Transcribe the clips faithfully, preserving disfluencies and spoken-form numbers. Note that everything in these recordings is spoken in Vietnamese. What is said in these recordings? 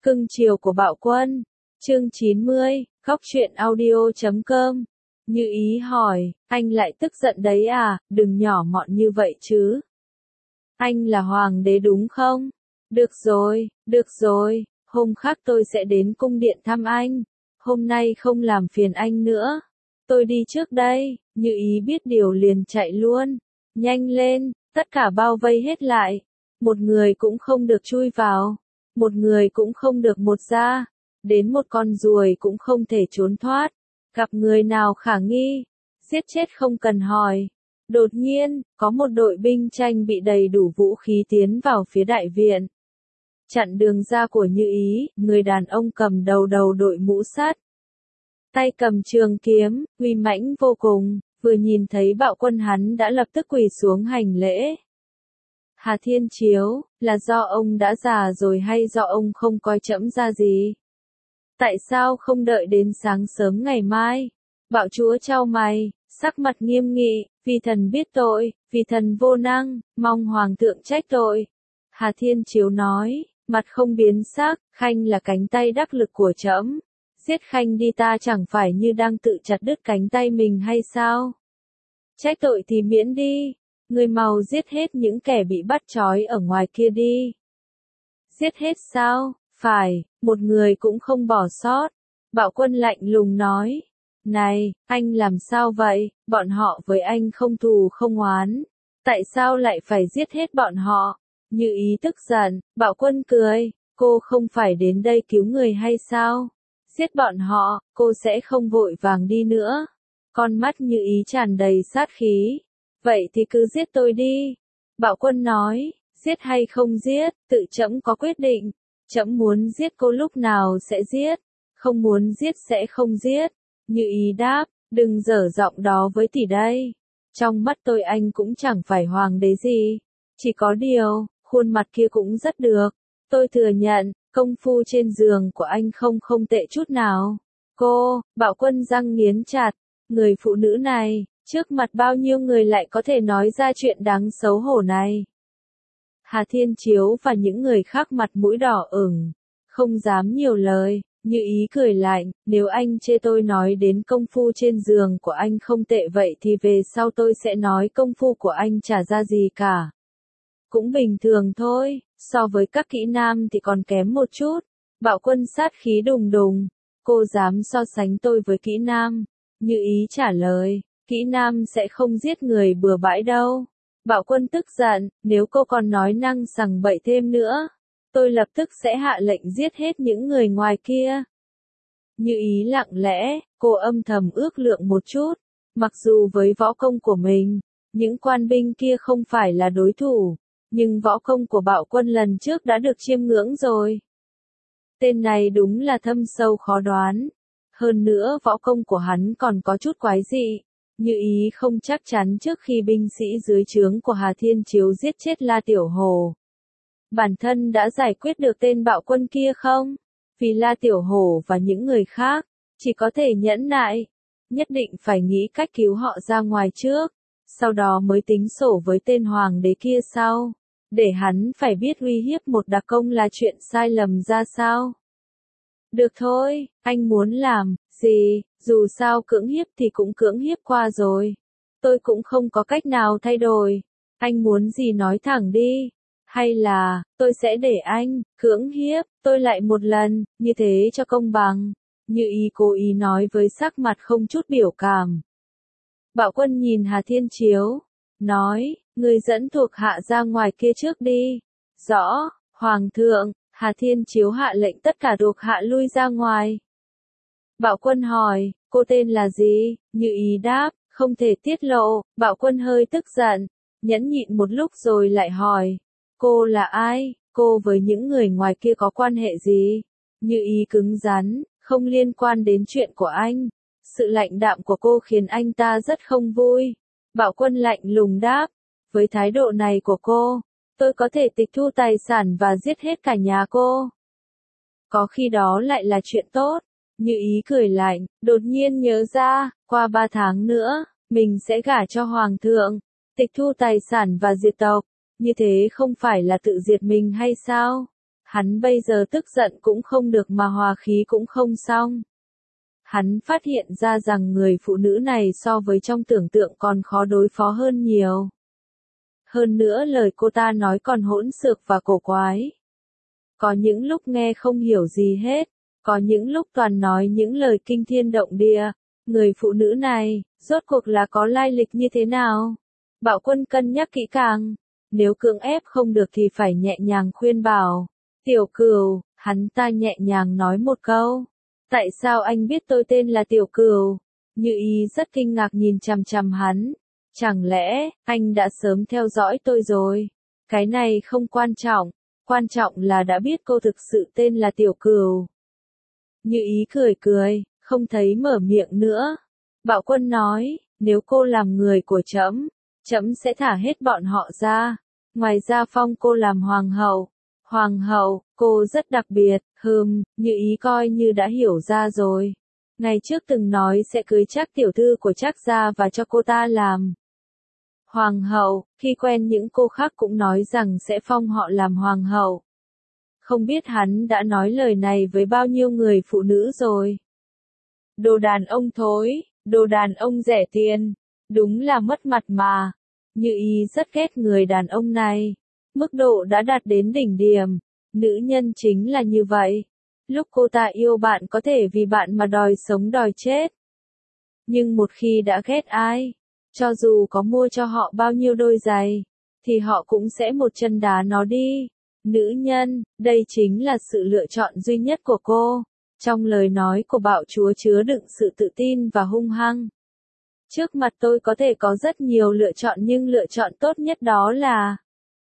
Cưng chiều của Bạo Quân. Chương chín mươi, Góc truyện audio chấm com. Như Ý hỏi, anh lại tức giận đấy à, đừng nhỏ mọn như vậy chứ. Anh là hoàng đế đúng không? Được rồi, được rồi, hôm khác tôi sẽ đến cung điện thăm anh. Hôm nay không làm phiền anh nữa. Tôi đi trước đây. Như Ý biết điều liền chạy luôn. Nhanh lên, tất cả bao vây hết lại. Một người cũng không được chui vào. Một người cũng không được một ra. Đến một con ruồi cũng không thể trốn thoát. Gặp người nào khả nghi, giết chết không cần hỏi. Đột nhiên, có một đội binh tranh bị đầy đủ vũ khí tiến vào phía đại viện. Chặn đường ra của Như Ý, người đàn ông cầm đầu đầu đội mũ sắt. Tay cầm trường kiếm, uy mãnh vô cùng, vừa nhìn thấy Bạo Quân hắn đã lập tức quỳ xuống hành lễ. Hà Thiên Chiếu, là do ông đã già rồi hay do ông không coi trẫm ra gì? Tại sao không đợi đến sáng sớm ngày mai? Bạo chúa chau mày, sắc mặt nghiêm nghị, vì thần biết tội, vì thần vô năng, mong hoàng thượng trách tội. Hà Thiên Chiếu nói, mặt không biến sắc, Khanh là cánh tay đắc lực của trẫm. Giết Khanh đi ta chẳng phải như đang tự chặt đứt cánh tay mình hay sao? Trách tội thì miễn đi, người mau giết hết những kẻ bị bắt trói ở ngoài kia đi. Giết hết sao? Phải, một người cũng không bỏ sót. Bạo Quân lạnh lùng nói. Này, anh làm sao vậy? Bọn họ với anh không thù không oán. Tại sao lại phải giết hết bọn họ? Như Ý tức giận, Bạo Quân cười. Cô không phải đến đây cứu người hay sao? Giết bọn họ, cô sẽ không vội vàng đi nữa. Con mắt Như Ý tràn đầy sát khí. Vậy thì cứ giết tôi đi. Bạo Quân nói, giết hay không giết, tự trẫm có quyết định. Trẫm muốn giết cô lúc nào sẽ giết, không muốn giết sẽ không giết. Như Ý đáp, đừng dở giọng đó với tỷ đây. Trong mắt tôi anh cũng chẳng phải hoàng đế gì. Chỉ có điều, khuôn mặt kia cũng rất được. Tôi thừa nhận, công phu trên giường của anh không không tệ chút nào. Cô, Bạo Quân răng nghiến chặt, người phụ nữ này, trước mặt bao nhiêu người lại có thể nói ra chuyện đáng xấu hổ này. Hà Thiên Chiếu và những người khác mặt mũi đỏ ửng, không dám nhiều lời. Như Ý cười lạnh, nếu anh chê tôi nói đến công phu trên giường của anh không tệ vậy thì về sau tôi sẽ nói công phu của anh chả ra gì cả. Cũng bình thường thôi, so với các kỹ nam thì còn kém một chút. Bạo Quân sát khí đùng đùng, cô dám so sánh tôi với kỹ nam. Như Ý trả lời, kỹ nam sẽ không giết người bừa bãi đâu. Bạo Quân tức giận, nếu cô còn nói năng sằng bậy thêm nữa, tôi lập tức sẽ hạ lệnh giết hết những người ngoài kia. Như Ý lặng lẽ, cô âm thầm ước lượng một chút, mặc dù với võ công của mình, những quan binh kia không phải là đối thủ, nhưng võ công của Bạo Quân lần trước đã được chiêm ngưỡng rồi. Tên này đúng là thâm sâu khó đoán, hơn nữa võ công của hắn còn có chút quái dị. Như Ý không chắc chắn trước khi binh sĩ dưới trướng của Hà Thiên Chiếu giết chết La Tiểu Hổ, bản thân đã giải quyết được tên Bạo Quân kia không? Vì La Tiểu Hổ và những người khác, chỉ có thể nhẫn nại, nhất định phải nghĩ cách cứu họ ra ngoài trước, sau đó mới tính sổ với tên hoàng đế kia sau, để hắn phải biết uy hiếp một đặc công là chuyện sai lầm ra sao. Được thôi, anh muốn làm gì, dù sao cưỡng hiếp thì cũng cưỡng hiếp qua rồi. Tôi cũng không có cách nào thay đổi. Anh muốn gì nói thẳng đi. Hay là, tôi sẽ để anh, cưỡng hiếp, tôi lại một lần, như thế cho công bằng. Như Ý cố ý nói với sắc mặt không chút biểu cảm. Bạo Quân nhìn Hà Thiên Chiếu, nói, người dẫn thuộc hạ ra ngoài kia trước đi. Rõ, Hoàng thượng. Hà Thiên Chiếu hạ lệnh tất cả thuộc hạ lui ra ngoài. Bạo Quân hỏi, cô tên là gì? Như Ý đáp, không thể tiết lộ. Bạo Quân hơi tức giận, nhẫn nhịn một lúc rồi lại hỏi, cô là ai? Cô với những người ngoài kia có quan hệ gì? Như Ý cứng rắn, không liên quan đến chuyện của anh. Sự lạnh đạm của cô khiến anh ta rất không vui. Bạo Quân lạnh lùng đáp, với thái độ này của cô, tôi có thể tịch thu tài sản và giết hết cả nhà cô. Có khi đó lại là chuyện tốt. Như Ý cười lạnh, đột nhiên nhớ ra, qua ba tháng nữa, mình sẽ gả cho hoàng thượng, tịch thu tài sản và diệt tộc. Như thế không phải là tự diệt mình hay sao? Hắn bây giờ tức giận cũng không được mà hòa khí cũng không xong. Hắn phát hiện ra rằng người phụ nữ này so với trong tưởng tượng còn khó đối phó hơn nhiều. Hơn nữa lời cô ta nói còn hỗn xược và cổ quái. Có những lúc nghe không hiểu gì hết, có những lúc toàn nói những lời kinh thiên động địa. Người phụ nữ này, rốt cuộc là có lai lịch như thế nào? Bạo Quân cân nhắc kỹ càng, nếu cưỡng ép không được thì phải nhẹ nhàng khuyên bảo. Tiểu Cửu, hắn ta nhẹ nhàng nói một câu. Tại sao anh biết tôi tên là Tiểu Cửu? Như Ý rất kinh ngạc nhìn chằm chằm hắn. Chẳng lẽ, anh đã sớm theo dõi tôi rồi? Cái này không quan trọng, quan trọng là đã biết cô thực sự tên là Tiểu Cửu. Như Ý cười cười, không thấy mở miệng nữa. Bạo Quân nói, nếu cô làm người của trẫm, trẫm sẽ thả hết bọn họ ra. Ngoài ra phong cô làm hoàng hậu. Hoàng hậu, cô rất đặc biệt, hừm, Như Ý coi như đã hiểu ra rồi. Ngày trước từng nói sẽ cưới Trác tiểu thư của Trác gia và cho cô ta làm hoàng hậu, khi quen những cô khác cũng nói rằng sẽ phong họ làm hoàng hậu. Không biết hắn đã nói lời này với bao nhiêu người phụ nữ rồi. Đồ đàn ông thối, đồ đàn ông rẻ tiền, đúng là mất mặt mà. Như Ý rất ghét người đàn ông này. Mức độ đã đạt đến đỉnh điểm. Nữ nhân chính là như vậy. Lúc cô ta yêu bạn có thể vì bạn mà đòi sống đòi chết. Nhưng một khi đã ghét ai, cho dù có mua cho họ bao nhiêu đôi giày, thì họ cũng sẽ một chân đá nó đi. Nữ nhân, đây chính là sự lựa chọn duy nhất của cô. Trong lời nói của bạo chúa chứa đựng sự tự tin và hung hăng. Trước mặt tôi có thể có rất nhiều lựa chọn nhưng lựa chọn tốt nhất đó là...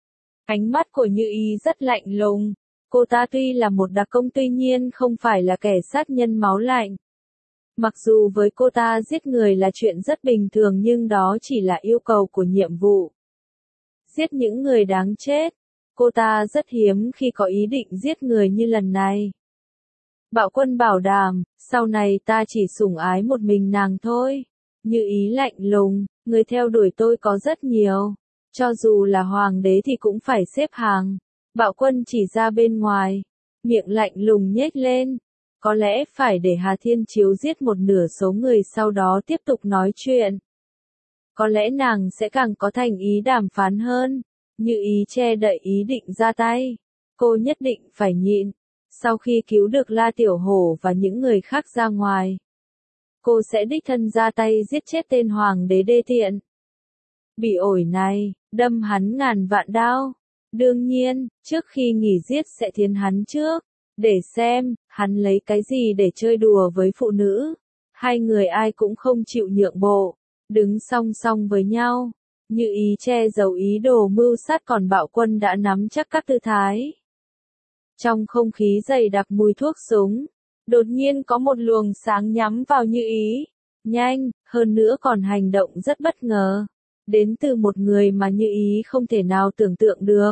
Ánh mắt của Như Ý rất lạnh lùng. Cô ta tuy là một đặc công tuy nhiên không phải là kẻ sát nhân máu lạnh. Mặc dù với cô ta giết người là chuyện rất bình thường nhưng đó chỉ là yêu cầu của nhiệm vụ. Giết những người đáng chết. Cô ta rất hiếm khi có ý định giết người như lần này. Bạo Quân bảo đảm, sau này ta chỉ sủng ái một mình nàng thôi. Như Ý lạnh lùng, người theo đuổi tôi có rất nhiều. Cho dù là hoàng đế thì cũng phải xếp hàng. Bạo Quân chỉ ra bên ngoài. Miệng lạnh lùng nhếch lên. Có lẽ phải để Hà Thiên Chiếu giết một nửa số người sau đó tiếp tục nói chuyện. Có lẽ nàng sẽ càng có thành ý đàm phán hơn. Như Ý che đậy ý định ra tay. Cô nhất định phải nhịn. Sau khi cứu được La Tiểu Hổ và những người khác ra ngoài, cô sẽ đích thân ra tay giết chết tên hoàng đế đê tiện. Bị ổi này, đâm hắn ngàn vạn đao. Đương nhiên, trước khi nghỉ giết sẽ thiến hắn trước. Để xem, hắn lấy cái gì để chơi đùa với phụ nữ. Hai người ai cũng không chịu nhượng bộ. Đứng song song với nhau. Như Ý che giấu ý đồ mưu sát còn Bạo Quân đã nắm chắc các tư thái. Trong không khí dày đặc mùi thuốc súng, đột nhiên có một luồng sáng nhắm vào Như Ý. Nhanh, hơn nữa còn hành động rất bất ngờ. Đến từ một người mà Như Ý không thể nào tưởng tượng được.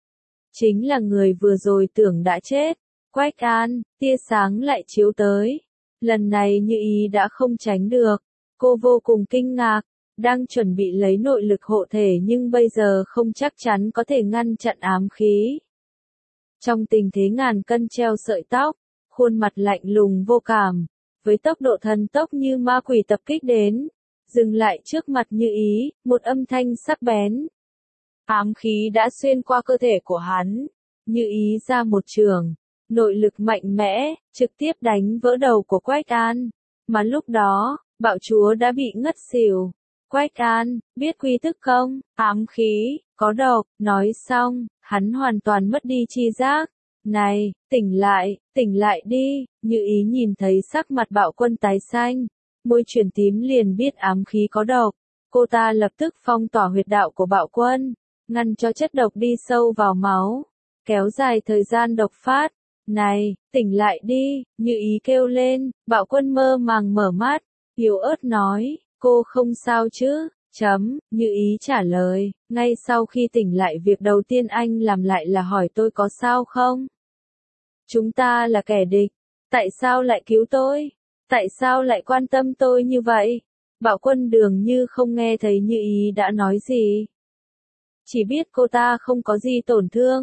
Chính là người vừa rồi tưởng đã chết. Quách An, tia sáng lại chiếu tới. Lần này Như Ý đã không tránh được. Cô vô cùng kinh ngạc. Đang chuẩn bị lấy nội lực hộ thể nhưng bây giờ không chắc chắn có thể ngăn chặn ám khí. Trong tình thế ngàn cân treo sợi tóc, khuôn mặt lạnh lùng vô cảm, với tốc độ thần tốc như ma quỷ tập kích đến, dừng lại trước mặt Như Ý, một âm thanh sắc bén. Ám khí đã xuyên qua cơ thể của hắn, Như Ý ra một trường, nội lực mạnh mẽ, trực tiếp đánh vỡ đầu của Quách An, mà lúc đó, bạo chúa đã bị ngất xỉu. Quách An, biết quy thức không? Ám khí, có độc, nói xong, hắn hoàn toàn mất đi tri giác. Này, tỉnh lại, tỉnh lại đi, Như Ý nhìn thấy sắc mặt Bạo Quân tái xanh, môi chuyển tím liền biết ám khí có độc. Cô ta lập tức phong tỏa huyệt đạo của Bạo Quân, ngăn cho chất độc đi sâu vào máu, kéo dài thời gian độc phát. Này, tỉnh lại đi, Như Ý kêu lên, Bạo Quân mơ màng mở mắt, yếu ớt nói. Cô không sao chứ? Chấm, Như Ý trả lời, ngay sau khi tỉnh lại việc đầu tiên anh làm lại là hỏi tôi có sao không? Chúng ta là kẻ địch, tại sao lại cứu tôi? Tại sao lại quan tâm tôi như vậy? Bạo Quân dường như không nghe thấy Như Ý đã nói gì. Chỉ biết cô ta không có gì tổn thương,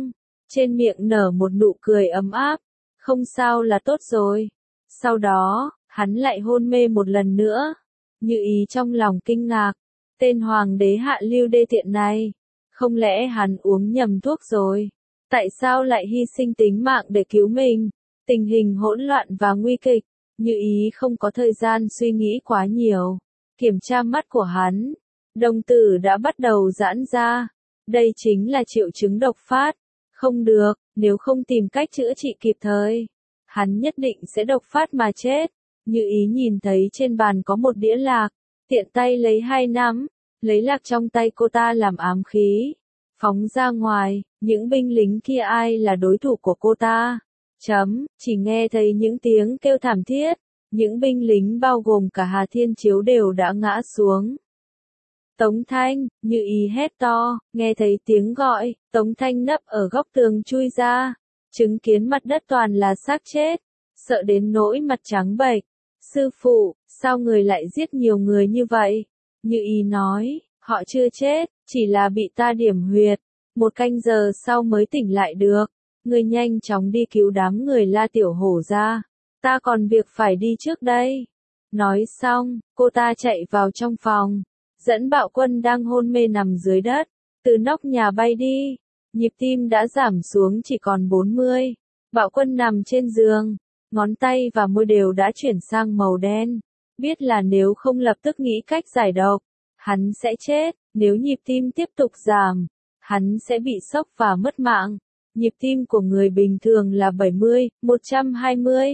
trên miệng nở một nụ cười ấm áp, không sao là tốt rồi. Sau đó, hắn lại hôn mê một lần nữa. Như Ý trong lòng kinh ngạc, tên hoàng đế hạ lưu đê tiện này, không lẽ hắn uống nhầm thuốc rồi? Tại sao lại hy sinh tính mạng để cứu mình? Tình hình hỗn loạn và nguy kịch, Như Ý không có thời gian suy nghĩ quá nhiều. Kiểm tra mắt của hắn, đồng tử đã bắt đầu giãn ra. Đây chính là triệu chứng độc phát. Không được, nếu không tìm cách chữa trị kịp thời, hắn nhất định sẽ độc phát mà chết. Như Ý nhìn thấy trên bàn có một đĩa lạc, tiện tay lấy hai nắm, lấy lạc trong tay cô ta làm ám khí, phóng ra ngoài. Những binh lính kia ai là đối thủ của cô ta? Chấm, chỉ nghe thấy những tiếng kêu thảm thiết, những binh lính bao gồm cả Hà Thiên Chiếu đều đã ngã xuống. Tống Thanh, Như Ý hét to, nghe thấy tiếng gọi, Tống Thanh nấp ở góc tường chui ra, chứng kiến mặt đất toàn là xác chết, sợ đến nỗi mặt trắng bệch. Sư phụ, sao người lại giết nhiều người như vậy? Như Ý nói, họ chưa chết, chỉ là bị ta điểm huyệt, một canh giờ sau mới tỉnh lại được. Người nhanh chóng đi cứu đám người La Tiểu Hổ ra, ta còn việc phải đi trước đây. Nói xong, cô ta chạy vào trong phòng, dẫn Bạo Quân đang hôn mê nằm dưới đất, từ nóc nhà bay đi. Nhịp tim đã giảm xuống chỉ còn bốn mươi. Bạo Quân nằm trên giường, ngón tay và môi đều đã chuyển sang màu đen. Biết là nếu không lập tức nghĩ cách giải độc, hắn sẽ chết. Nếu nhịp tim tiếp tục giảm, hắn sẽ bị sốc và mất mạng. Nhịp tim của người bình thường là bảy mươi, một trăm hai mươi.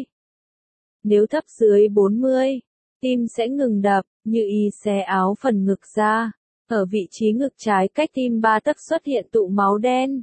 Nếu thấp dưới bốn mươi, tim sẽ ngừng đập. Như Ý xé áo phần ngực ra, ở vị trí ngực trái cách tim ba tấc xuất hiện tụ máu đen.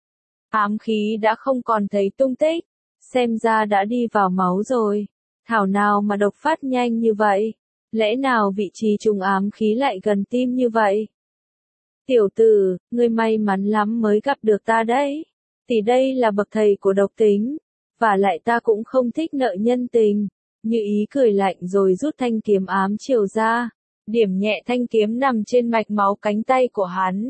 Ám khí đã không còn thấy tung tích, xem ra đã đi vào máu rồi. Thảo nào mà độc phát nhanh như vậy, lẽ nào vị trí trùng ám khí lại gần tim như vậy? Tiểu tử, ngươi may mắn lắm mới gặp được ta đấy. Thì đây là bậc thầy của độc tính, và lại ta cũng không thích nợ nhân tình. Như Ý cười lạnh rồi rút thanh kiếm ám chiều ra, điểm nhẹ thanh kiếm nằm trên mạch máu cánh tay của hắn.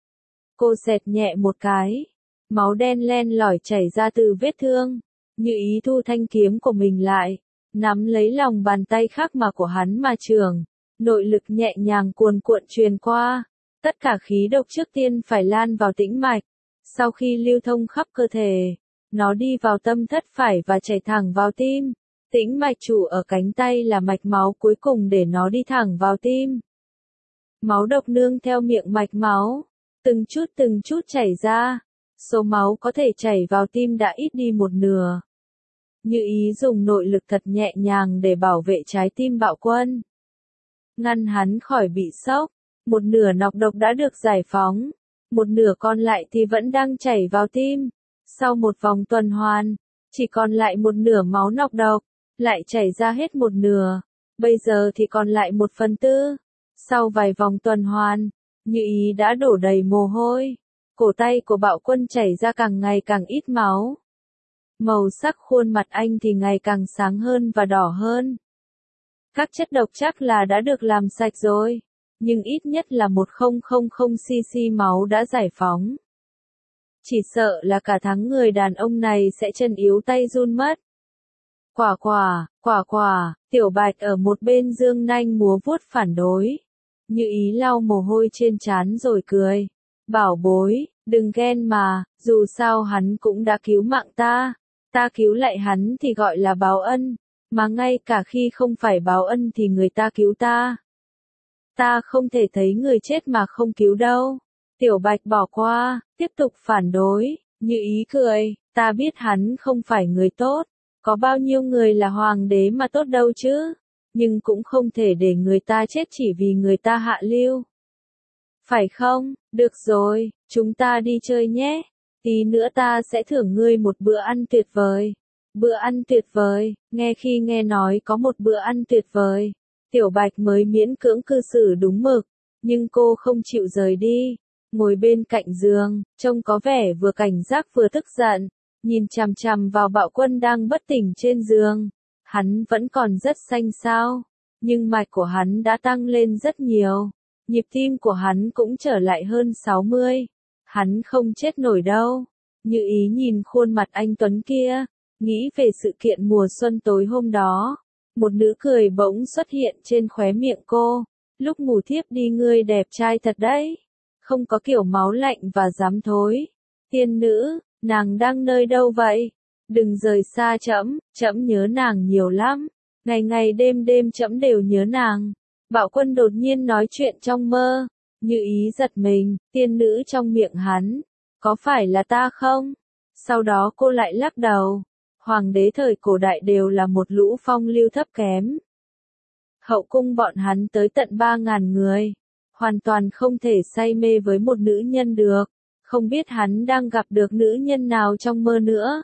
Cô xẹt nhẹ một cái, máu đen len lỏi chảy ra từ vết thương. Như Ý thu thanh kiếm của mình lại, nắm lấy lòng bàn tay khác mà của hắn mà chưởng, nội lực nhẹ nhàng cuồn cuộn truyền qua. Tất cả khí độc trước tiên phải lan vào tĩnh mạch, sau khi lưu thông khắp cơ thể, nó đi vào tâm thất phải và chảy thẳng vào tim. Tĩnh mạch chủ ở cánh tay là mạch máu cuối cùng để nó đi thẳng vào tim. Máu độc nương theo miệng mạch máu, từng chút từng chút chảy ra. Số máu có thể chảy vào tim đã ít đi một nửa. Như Ý dùng nội lực thật nhẹ nhàng để bảo vệ trái tim Bạo Quân, ngăn hắn khỏi bị sốc. Một nửa nọc độc đã được giải phóng, một nửa còn lại thì vẫn đang chảy vào tim. Sau một vòng tuần hoàn, chỉ còn lại một nửa máu nọc độc, lại chảy ra hết một nửa. Bây giờ thì còn lại một phần tư. Sau vài vòng tuần hoàn, Như Ý đã đổ đầy mồ hôi. Cổ tay của Bạo Quân chảy ra càng ngày càng ít máu. Màu sắc khuôn mặt anh thì ngày càng sáng hơn và đỏ hơn. Các chất độc chắc là đã được làm sạch rồi, nhưng ít nhất là một nghìn xê-xê máu đã giải phóng. Chỉ sợ là cả tháng người đàn ông này sẽ chân yếu tay run mất. Quả quả, quả quả, Tiểu Bạch ở một bên giương nanh múa vuốt phản đối. Như Ý lau mồ hôi trên trán rồi cười. Bảo bối, đừng ghen mà, dù sao hắn cũng đã cứu mạng ta. Ta cứu lại hắn thì gọi là báo ân, mà ngay cả khi không phải báo ân thì người ta cứu ta. Ta không thể thấy người chết mà không cứu đâu. Tiểu Bạch bỏ qua, tiếp tục phản đối. Như Ý cười, ta biết hắn không phải người tốt. Có bao nhiêu người là hoàng đế mà tốt đâu chứ. Nhưng cũng không thể để người ta chết chỉ vì người ta hạ lưu. Phải không? Được rồi, chúng ta đi chơi nhé. Tí nữa ta sẽ thưởng ngươi một bữa ăn tuyệt vời. Bữa ăn tuyệt vời, nghe khi nghe nói có một bữa ăn tuyệt vời. Tiểu Bạch mới miễn cưỡng cư xử đúng mực, nhưng cô không chịu rời đi. Ngồi bên cạnh giường, trông có vẻ vừa cảnh giác vừa tức giận, nhìn chằm chằm vào Bạo Quân đang bất tỉnh trên giường. Hắn vẫn còn rất xanh xao, nhưng mạch của hắn đã tăng lên rất nhiều. Nhịp tim của hắn cũng trở lại hơn sáu mươi. Hắn không chết nổi đâu. Như ý nhìn khuôn mặt anh Tuấn kia, nghĩ về sự kiện mùa xuân tối hôm đó. Một nụ cười bỗng xuất hiện trên khóe miệng cô. Lúc ngủ thiếp đi ngươi đẹp trai thật đấy. Không có kiểu máu lạnh và dám thối. Tiên nữ, nàng đang nơi đâu vậy? Đừng rời xa trẫm, trẫm nhớ nàng nhiều lắm. Ngày ngày đêm đêm trẫm đều nhớ nàng. Bạo Quân đột nhiên nói chuyện trong mơ. Như ý giật mình, tiên nữ trong miệng hắn. Có phải là ta không? Sau đó cô lại lắc đầu. Hoàng đế thời cổ đại đều là một lũ phong lưu thấp kém. Hậu cung bọn hắn tới tận ba ngàn người. Hoàn toàn không thể say mê với một nữ nhân được. Không biết hắn đang gặp được nữ nhân nào trong mơ nữa.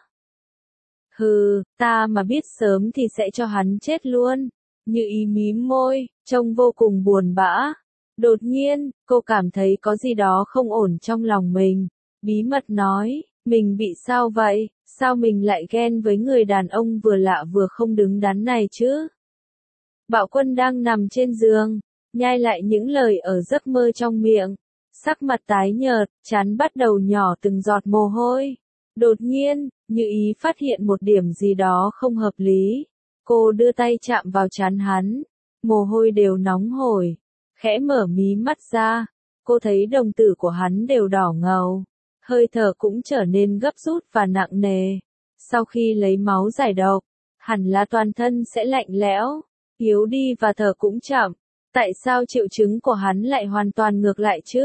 Hừ, ta mà biết sớm thì sẽ cho hắn chết luôn. Như ý mím môi, trông vô cùng buồn bã. Đột nhiên, cô cảm thấy có gì đó không ổn trong lòng mình. Bí mật nói, mình bị sao vậy? Sao mình lại ghen với người đàn ông vừa lạ vừa không đứng đắn này chứ? Bạo Quân đang nằm trên giường, nhai lại những lời ở giấc mơ trong miệng. Sắc mặt tái nhợt, trán bắt đầu nhỏ từng giọt mồ hôi. Đột nhiên, Như ý phát hiện một điểm gì đó không hợp lý. Cô đưa tay chạm vào trán hắn. Mồ hôi đều nóng hổi. Khẽ mở mí mắt ra. Cô thấy đồng tử của hắn đều đỏ ngầu. Hơi thở cũng trở nên gấp rút và nặng nề. Sau khi lấy máu giải độc, hẳn là toàn thân sẽ lạnh lẽo, yếu đi và thở cũng chậm. Tại sao triệu chứng của hắn lại hoàn toàn ngược lại chứ?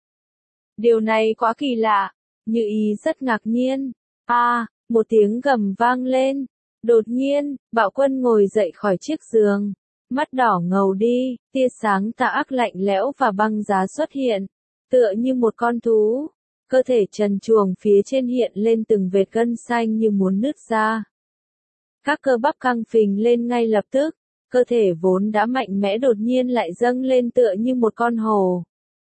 Điều này quá kỳ lạ. Như ý rất ngạc nhiên. A, à, một tiếng gầm vang lên. Đột nhiên, Bạo Quân ngồi dậy khỏi chiếc giường. Mắt đỏ ngầu đi, tia sáng tà ác lạnh lẽo và băng giá xuất hiện. Tựa như một con thú. Cơ thể trần truồng phía trên hiện lên từng vệt gân xanh như muốn nứt ra. Các cơ bắp căng phình lên ngay lập tức. Cơ thể vốn đã mạnh mẽ đột nhiên lại dâng lên tựa như một con hổ.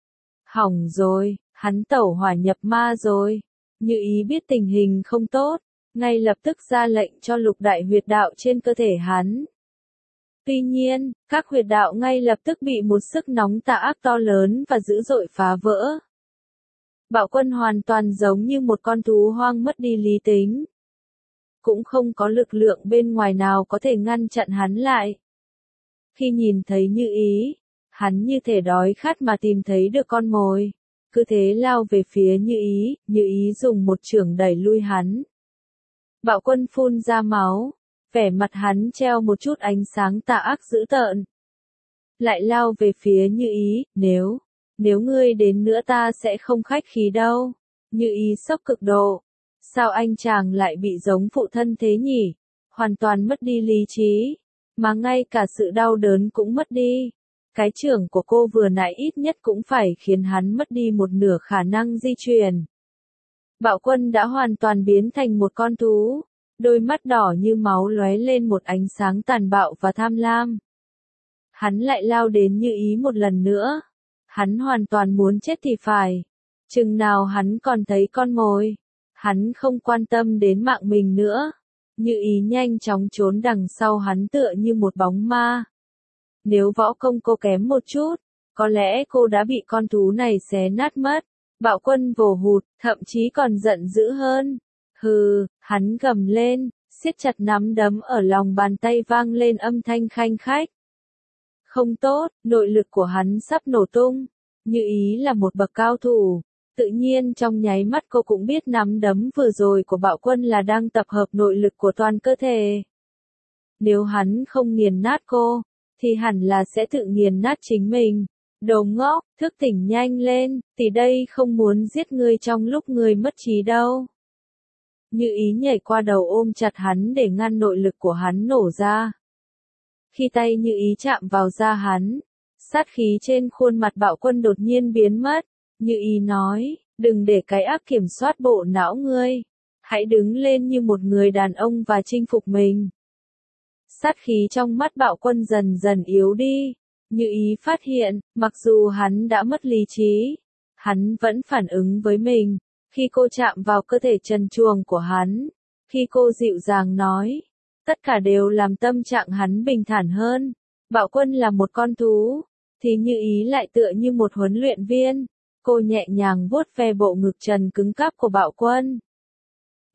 Hỏng rồi, hắn tẩu hỏa nhập ma rồi. Như ý biết tình hình không tốt, ngay lập tức ra lệnh cho lục đại huyệt đạo trên cơ thể hắn. Tuy nhiên, các huyệt đạo ngay lập tức bị một sức nóng tà ác to lớn và dữ dội phá vỡ. Bạo Quân hoàn toàn giống như một con thú hoang mất đi lý tính. Cũng không có lực lượng bên ngoài nào có thể ngăn chặn hắn lại. Khi nhìn thấy Như ý, hắn như thể đói khát mà tìm thấy được con mồi. Cứ thế lao về phía Như ý, Như ý dùng một chưởng đẩy lui hắn. Bạo Quân phun ra máu, vẻ mặt hắn treo một chút ánh sáng tà ác dữ tợn. Lại lao về phía Như ý, nếu, nếu ngươi đến nữa ta sẽ không khách khí đâu. Như ý sốc cực độ. Sao anh chàng lại bị giống phụ thân thế nhỉ? Hoàn toàn mất đi lý trí, mà ngay cả sự đau đớn cũng mất đi. Cái chưởng của cô vừa nãy ít nhất cũng phải khiến hắn mất đi một nửa khả năng di chuyển. Bạo Quân đã hoàn toàn biến thành một con thú, đôi mắt đỏ như máu lóe lên một ánh sáng tàn bạo và tham lam. Hắn lại lao đến Như ý một lần nữa. Hắn hoàn toàn muốn chết thì phải. Chừng nào hắn còn thấy con mồi, hắn không quan tâm đến mạng mình nữa. Như ý nhanh chóng trốn đằng sau hắn tựa như một bóng ma. Nếu võ công cô kém một chút, có lẽ cô đã bị con thú này xé nát mất. Bạo Quân vồ hụt, thậm chí còn giận dữ hơn. Hừ, hắn gầm lên, siết chặt nắm đấm ở lòng bàn tay vang lên âm thanh khanh khách. Không tốt, nội lực của hắn sắp nổ tung. Như ý là một bậc cao thủ. Tự nhiên trong nháy mắt cô cũng biết nắm đấm vừa rồi của Bạo Quân là đang tập hợp nội lực của toàn cơ thể. Nếu hắn không nghiền nát cô, thì hẳn là sẽ tự nghiền nát chính mình. Đồ ngốc, thức tỉnh nhanh lên, tỷ đây không muốn giết ngươi trong lúc ngươi mất trí đâu. Như ý nhảy qua đầu ôm chặt hắn để ngăn nội lực của hắn nổ ra. Khi tay Như ý chạm vào da hắn, sát khí trên khuôn mặt Bạo Quân đột nhiên biến mất. Như ý nói, đừng để cái ác kiểm soát bộ não ngươi. Hãy đứng lên như một người đàn ông và chinh phục mình. Sát khí trong mắt Bạo Quân dần dần yếu đi. Như ý phát hiện, mặc dù hắn đã mất lý trí, hắn vẫn phản ứng với mình. Khi cô chạm vào cơ thể trần truồng của hắn, khi cô dịu dàng nói, tất cả đều làm tâm trạng hắn bình thản hơn. Bạo Quân là một con thú, thì Như ý lại tựa như một huấn luyện viên. Cô nhẹ nhàng vuốt ve bộ ngực trần cứng cáp của Bạo Quân.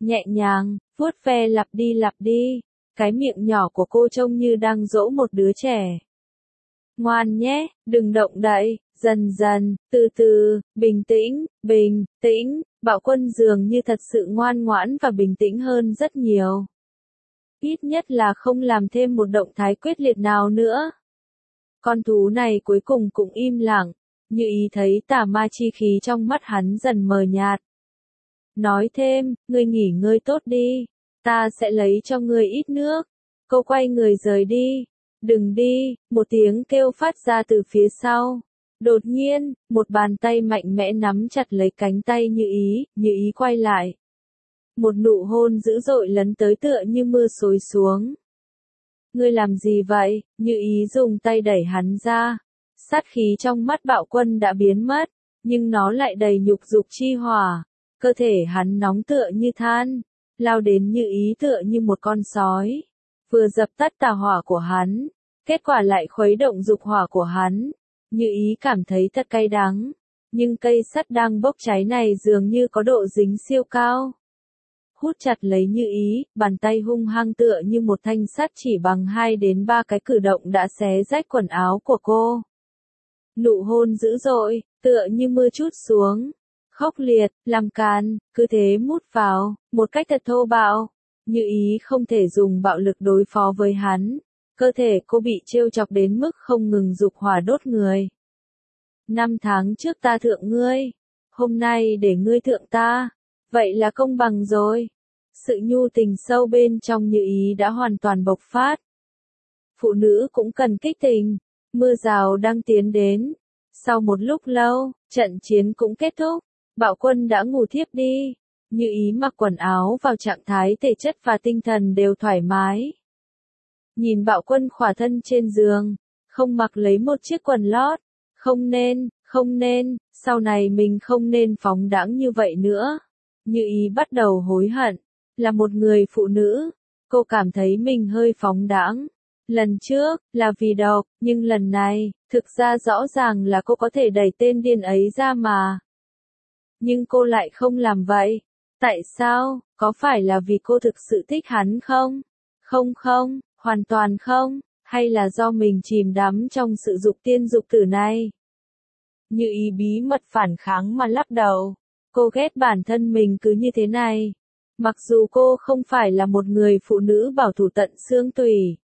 nhẹ nhàng, vuốt ve lặp đi lặp đi. Cái miệng nhỏ của cô trông như đang dỗ một đứa trẻ. Ngoan nhé, đừng động đậy, dần dần, từ từ, bình tĩnh, bình tĩnh, Bạo Quân dường như thật sự ngoan ngoãn và bình tĩnh hơn rất nhiều. Ít nhất là không làm thêm một động thái quyết liệt nào nữa. Con thú này cuối cùng cũng im lặng, Như Ý thấy tà ma chi khí trong mắt hắn dần mờ nhạt. Nói thêm, ngươi nghỉ ngơi tốt đi, ta sẽ lấy cho ngươi ít nước. Cô quay người rời đi. Đừng đi, một tiếng kêu phát ra từ phía sau. Đột nhiên, một bàn tay mạnh mẽ nắm chặt lấy cánh tay Như Ý, Như Ý quay lại. Một nụ hôn dữ dội lấn tới tựa như mưa xối xuống. Ngươi làm gì vậy? Như Ý dùng tay đẩy hắn ra. Sát khí trong mắt Bạo Quân đã biến mất, nhưng nó lại đầy nhục dục chi hỏa. Cơ thể hắn nóng tựa như than, lao đến Như Ý tựa như một con sói. Vừa dập tắt tà hỏa của hắn, kết quả lại khuấy động dục hỏa của hắn. Như Ý cảm thấy thật cay đắng, nhưng cây sắt đang bốc cháy này dường như có độ dính siêu cao. Hút chặt lấy Như Ý, bàn tay hung hăng tựa như một thanh sắt chỉ bằng hai đến ba cái cử động đã xé rách quần áo của cô. Nụ hôn dữ dội, tựa như mưa trút xuống, khốc liệt, làm càn, cứ thế mút vào, một cách thật thô bạo. Như Ý không thể dùng bạo lực đối phó với hắn, cơ thể cô bị trêu chọc đến mức không ngừng dục hỏa đốt người. Năm tháng trước ta thượng ngươi, hôm nay để ngươi thượng ta, vậy là công bằng rồi. Sự nhu tình sâu bên trong Như Ý đã hoàn toàn bộc phát. Phụ nữ cũng cần kích tình, mưa rào đang tiến đến. Sau một lúc lâu, trận chiến cũng kết thúc, Bạo Quân đã ngủ thiếp đi. Như Ý mặc quần áo vào trạng thái thể chất và tinh thần đều thoải mái. Nhìn Bạo Quân khỏa thân trên giường, không mặc lấy một chiếc quần lót. Không nên, không nên, sau này mình không nên phóng đãng như vậy nữa. Như Ý bắt đầu hối hận. Là một người phụ nữ, cô cảm thấy mình hơi phóng đãng. Lần trước, là vì độc, nhưng lần này, thực ra rõ ràng là cô có thể đẩy tên điên ấy ra mà. Nhưng cô lại không làm vậy. Tại sao? Có phải là vì cô thực sự thích hắn không? Không không, hoàn toàn không, hay là do mình chìm đắm trong sự dục tiên dục tử này? Như Ý bí mật phản kháng mà lắc đầu. Cô ghét bản thân mình cứ như thế này. Mặc dù cô không phải là một người phụ nữ bảo thủ tận xương tủy.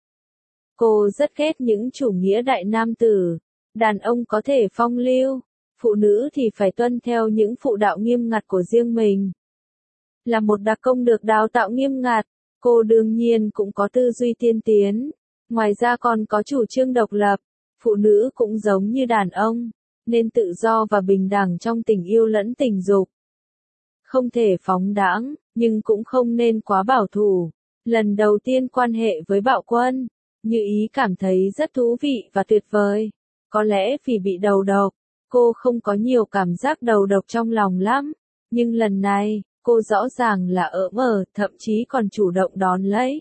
Cô rất ghét những chủ nghĩa đại nam tử. Đàn ông có thể phong lưu, phụ nữ thì phải tuân theo những phụ đạo nghiêm ngặt của riêng mình. Là một đặc công được đào tạo nghiêm ngặt, cô đương nhiên cũng có tư duy tiên tiến. Ngoài ra còn có chủ trương độc lập. Phụ nữ cũng giống như đàn ông, nên tự do và bình đẳng trong tình yêu lẫn tình dục. Không thể phóng đãng, nhưng cũng không nên quá bảo thủ. Lần đầu tiên quan hệ với Bạo Quân, Như Ý cảm thấy rất thú vị và tuyệt vời. Có lẽ vì bị đầu độc, cô không có nhiều cảm giác đầu độc trong lòng lắm. Nhưng lần này, cô rõ ràng là ỡm ờ, thậm chí còn chủ động đón lấy.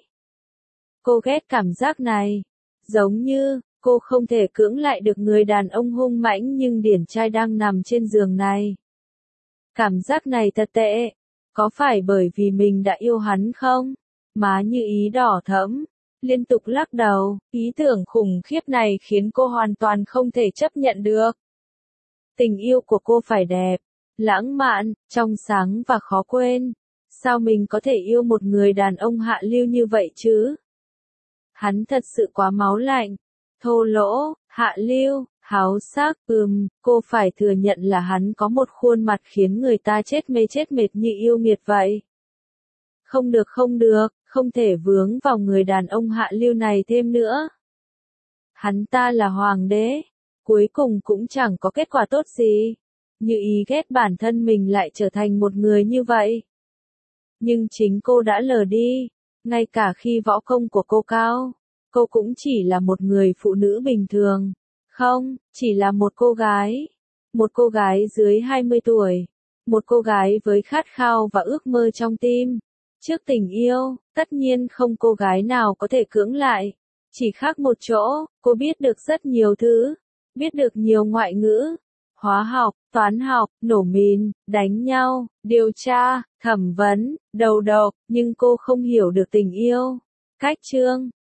Cô ghét cảm giác này. Giống như, cô không thể cưỡng lại được người đàn ông hung mãnh nhưng điển trai đang nằm trên giường này. Cảm giác này thật tệ. Có phải bởi vì mình đã yêu hắn không? Má Như Ý đỏ thẫm, liên tục lắc đầu. Ý tưởng khủng khiếp này khiến cô hoàn toàn không thể chấp nhận được. Tình yêu của cô phải đẹp, lãng mạn, trong sáng và khó quên. Sao mình có thể yêu một người đàn ông hạ lưu như vậy chứ? Hắn thật sự quá máu lạnh, thô lỗ, hạ lưu, háo sắc. Ừm, cô phải thừa nhận là hắn có một khuôn mặt khiến người ta chết mê chết mệt như yêu nghiệt vậy. Không được không được, không thể vướng vào người đàn ông hạ lưu này thêm nữa. Hắn ta là hoàng đế, cuối cùng cũng chẳng có kết quả tốt gì. Như Ý ghét bản thân mình lại trở thành một người như vậy. Nhưng chính cô đã lờ đi, ngay cả khi võ công của cô cao, cô cũng chỉ là một người phụ nữ bình thường. Không, chỉ là một cô gái. Một cô gái dưới hai mươi tuổi. Một cô gái với khát khao và ước mơ trong tim. Trước tình yêu, tất nhiên không cô gái nào có thể cưỡng lại. Chỉ khác một chỗ, cô biết được rất nhiều thứ. Biết được nhiều ngoại ngữ. hóa học, toán học, nổ mìn, đánh nhau, điều tra, thẩm vấn, đầu độc, nhưng cô không hiểu được tình yêu. Cách chương